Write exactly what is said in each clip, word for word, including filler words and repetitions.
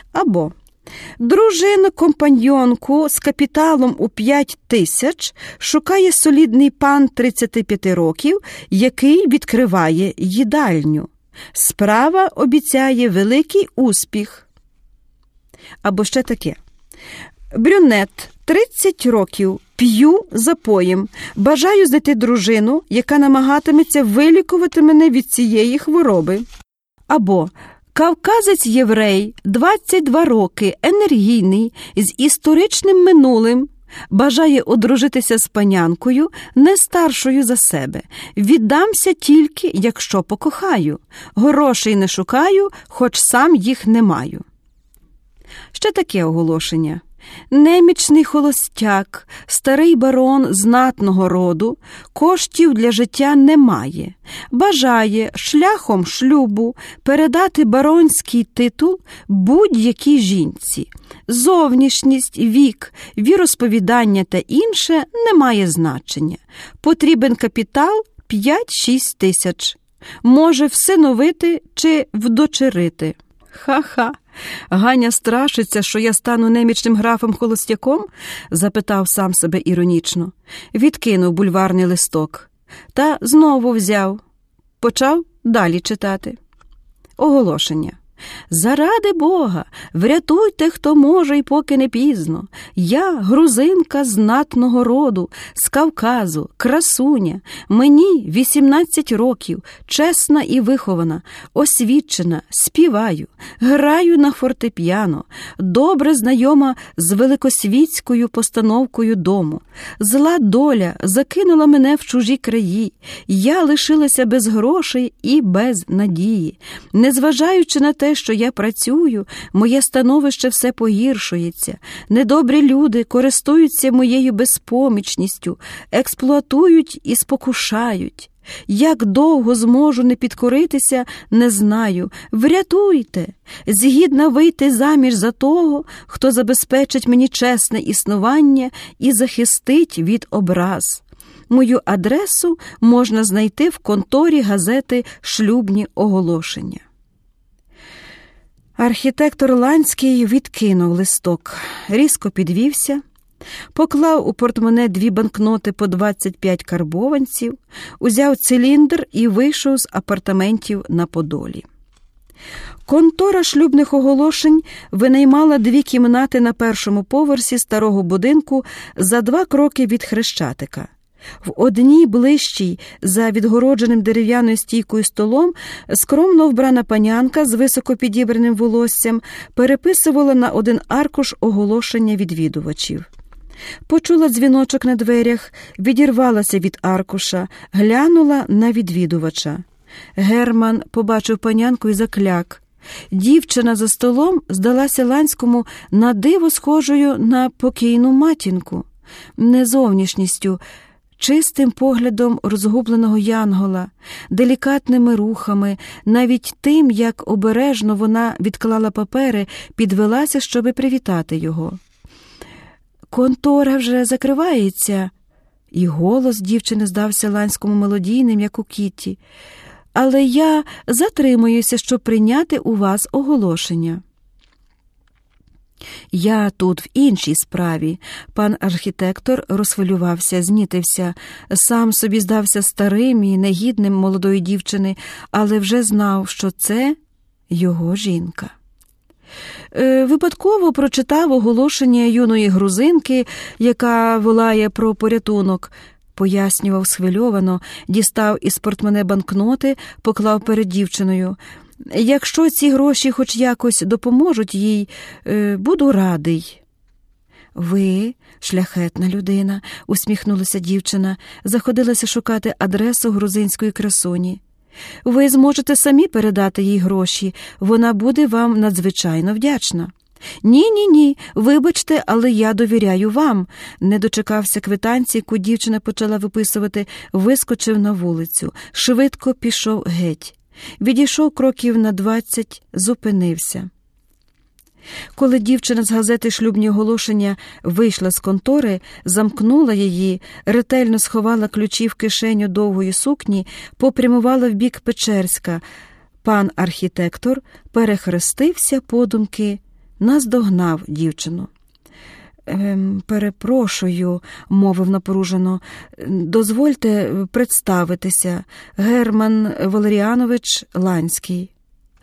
Або дружину-компаньонку з капіталом у п'ять тисяч шукає солідний пан тридцяти п'яти років, який відкриває їдальню. Справа обіцяє великий успіх. Або ще таке. Брюнет, тридцять років, п'ю запоєм. Бажаю знайти дружину, яка намагатиметься вилікувати мене від цієї хвороби. Або кавказець-єврей, двадцять два роки, енергійний, з історичним минулим, бажає одружитися з панянкою, не старшою за себе. Віддамся тільки, якщо покохаю. Грошей не шукаю, хоч сам їх не маю. Ще таке оголошення. Немічний холостяк, старий барон знатного роду, коштів для життя не має. Бажає шляхом шлюбу передати баронський титул будь-якій жінці. Зовнішність, вік, віросповідання та інше не має значення. Потрібен капітал п'ять-шість тисяч. Може всиновити чи вдочерити. Ха-ха. Ганя страшиться, що я стану немічним графом-холостяком? Запитав сам себе іронічно. Відкинув бульварний листок. Та знову взяв. Почав далі читати. Оголошення. «Заради Бога, врятуйте, хто може, і поки не пізно. Я грузинка знатного роду, з Кавказу, красуня. Мені вісімнадцять років, чесна і вихована, освічена, співаю, граю на фортепіано, добре знайома з великосвітською постановкою дому. Зла доля закинула мене в чужі краї. Я лишилася без грошей і без надії. Незважаючи на те, що я працюю, моє становище все погіршується. Недобрі люди користуються моєю безпомічністю, експлуатують і спокушають. Як довго зможу не підкоритися, не знаю. Врятуйте! Згідна вийти заміж за того, хто забезпечить мені чесне існування і захистить від образ. Мою адресу можна знайти в конторі газети «Шлюбні оголошення». Архітектор Ланський відкинув листок, різко підвівся, поклав у портмоне дві банкноти по двадцять п'ять карбованців, узяв циліндр і вийшов з апартаментів на Подолі. Контора шлюбних оголошень винаймала дві кімнати на першому поверсі старого будинку за два кроки від Хрещатика. В одній ближчій, за відгородженим дерев'яною стійкою столом, скромно вбрана панянка з високо підібраним волоссям переписувала на один аркуш оголошення відвідувачів. Почула дзвіночок на дверях, відірвалася від аркуша, глянула на відвідувача. Герман побачив панянку і закляк. Дівчина за столом здалася Ланському на диво схожою на покійну матінку. Не зовнішністю, чистим поглядом розгубленого янгола, делікатними рухами, навіть тим, як обережно вона відклала папери, підвелася, щоби привітати його. «Контора вже закривається», і голос дівчини здався Ланському мелодійним, як у Кітті. «Але я затримуюся, щоб прийняти у вас оголошення». «Я тут в іншій справі». Пан архітектор розхвилювався, знітився. Сам собі здався старим і негідним молодої дівчини, але вже знав, що це його жінка. Е, випадково прочитав оголошення юної грузинки, яка волає про порятунок. Пояснював схвильовано, дістав із портмоне банкноти, поклав перед дівчиною. «Якщо ці гроші хоч якось допоможуть їй, буду радий». «Ви шляхетна людина», – усміхнулася дівчина, заходилася шукати адресу грузинської красуні. «Ви зможете самі передати їй гроші, вона буде вам надзвичайно вдячна». «Ні-ні-ні, вибачте, але я довіряю вам», – не дочекався квитанції, яку дівчина почала виписувати, вискочив на вулицю, швидко пішов геть. Відійшов кроків на двадцять, зупинився. Коли дівчина з газети «Шлюбні оголошення» вийшла з контори, замкнула її, ретельно сховала ключі в кишеню довгої сукні, попрямувала в бік Печерська. Пан архітектор перехрестився подумки наздогнав дівчину. Ем, «Перепрошую», – мовив напружено, – «дозвольте представитися, Герман Валеріанович Ланський».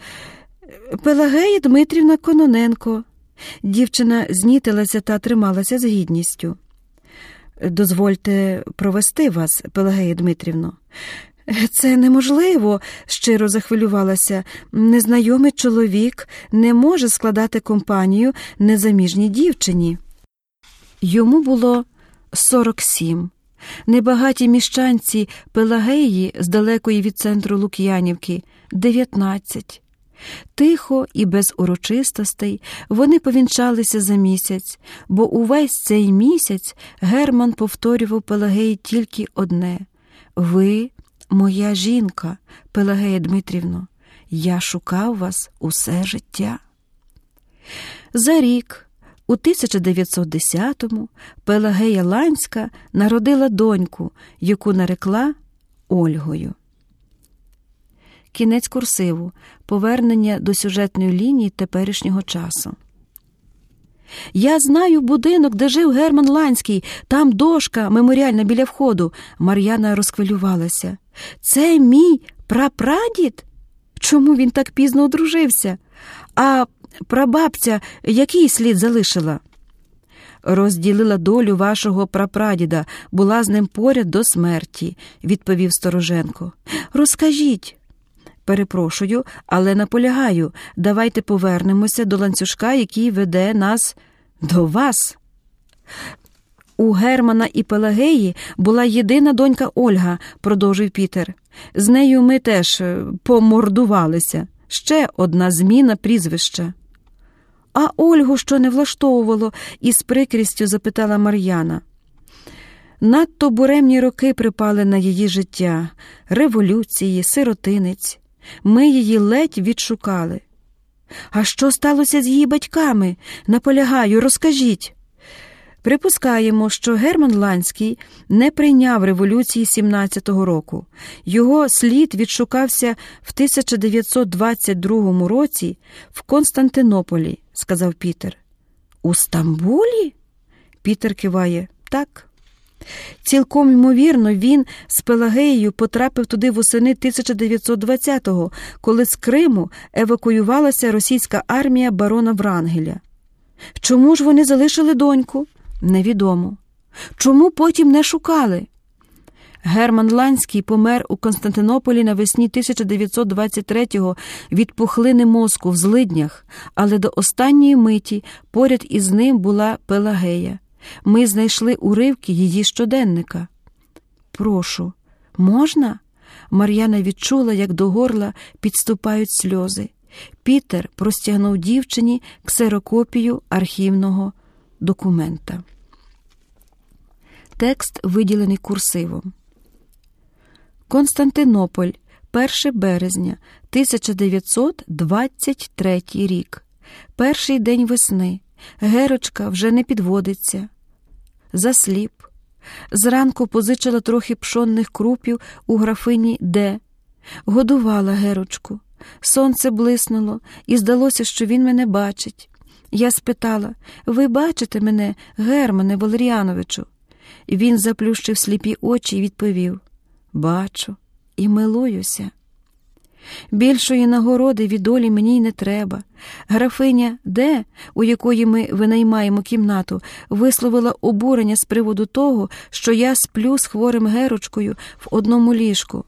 «Пелагея Дмитрівна Кононенко». Дівчина знітилася та трималася з гідністю. «Дозвольте провести вас, Пелагея Дмитрівно». «Це неможливо», – щиро захвилювалася. «Незнайомий чоловік не може складати компанію незаміжній дівчині». Йому було сорок сім. Небагаті міщанці Пелагеї з далекої від центру Лук'янівки – дев'ятнадцять. Тихо і без урочистостей вони повінчалися за місяць, бо увесь цей місяць Герман повторював Пелагеї тільки одне: «Ви – моя жінка, Пелагея Дмитрівно, я шукав вас усе життя». За рік, у тисяча дев'ятсот десятому, Пелагея Ланська народила доньку, яку нарекла Ольгою. Кінець курсиву. Повернення до сюжетної лінії теперішнього часу. «Я знаю будинок, де жив Герман Ланський. Там дошка меморіальна біля входу». Мар'яна розхвилювалася. «Це мій прапрадід? Чому він так пізно одружився? А прабабця який слід залишила?» «Розділила долю вашого прапрадіда, була з ним поряд до смерті», – відповів Стороженко. «Розкажіть». «Перепрошую, але наполягаю, давайте повернемося до ланцюжка, який веде нас до вас». «У Германа і Пелагеї була єдина донька Ольга», – продовжив Пітер. «З нею ми теж помордувалися. Ще одна зміна прізвища». «А Ольгу що не влаштовувало?» – із прикрістю запитала Мар'яна. «Надто буремні роки припали на її життя. Революції, сиротинець. Ми її ледь відшукали». «А що сталося з її батьками? Наполягаю, розкажіть». Припускаємо, що Герман Ланський не прийняв революції сімнадцятого року. Його слід відшукався в тисяча дев'ятсот двадцять другому році в Константинополі, сказав Пітер. «У Стамбулі?» Пітер киває. «Так». Цілком ймовірно, він з Пелагеєю потрапив туди восени тисяча дев'ятсот двадцятого, коли з Криму евакуювалася російська армія барона Врангеля. Чому ж вони залишили доньку? Невідомо. Чому потім не шукали? Герман Ланський помер у Константинополі навесні тисяча дев'ятсот двадцять третього від пухлини мозку в злиднях, але до останньої миті поряд із ним була Пелагея. Ми знайшли уривки її щоденника. «Прошу, можна?» Мар'яна відчула, як до горла підступають сльози. Пітер простягнув дівчині ксерокопію архівного документа. Текст виділений курсивом. Константинополь, перше березня тисяча дев'ятсот двадцять третій рік. Перший день весни. Герочка вже не підводиться. Засліп. Зранку позичила трохи пшонних крупів у графині Д. Годувала Герочку. Сонце блиснуло, і здалося, що він мене бачить. Я спитала: «Ви бачите мене, Германе Валеріановичу?» Він заплющив сліпі очі і відповів: «Бачу і милуюся». Більшої нагороди від долі мені й не треба. Графиня Д, у якої ми винаймаємо кімнату, висловила обурення з приводу того, що я сплю з хворим Герочкою в одному ліжку.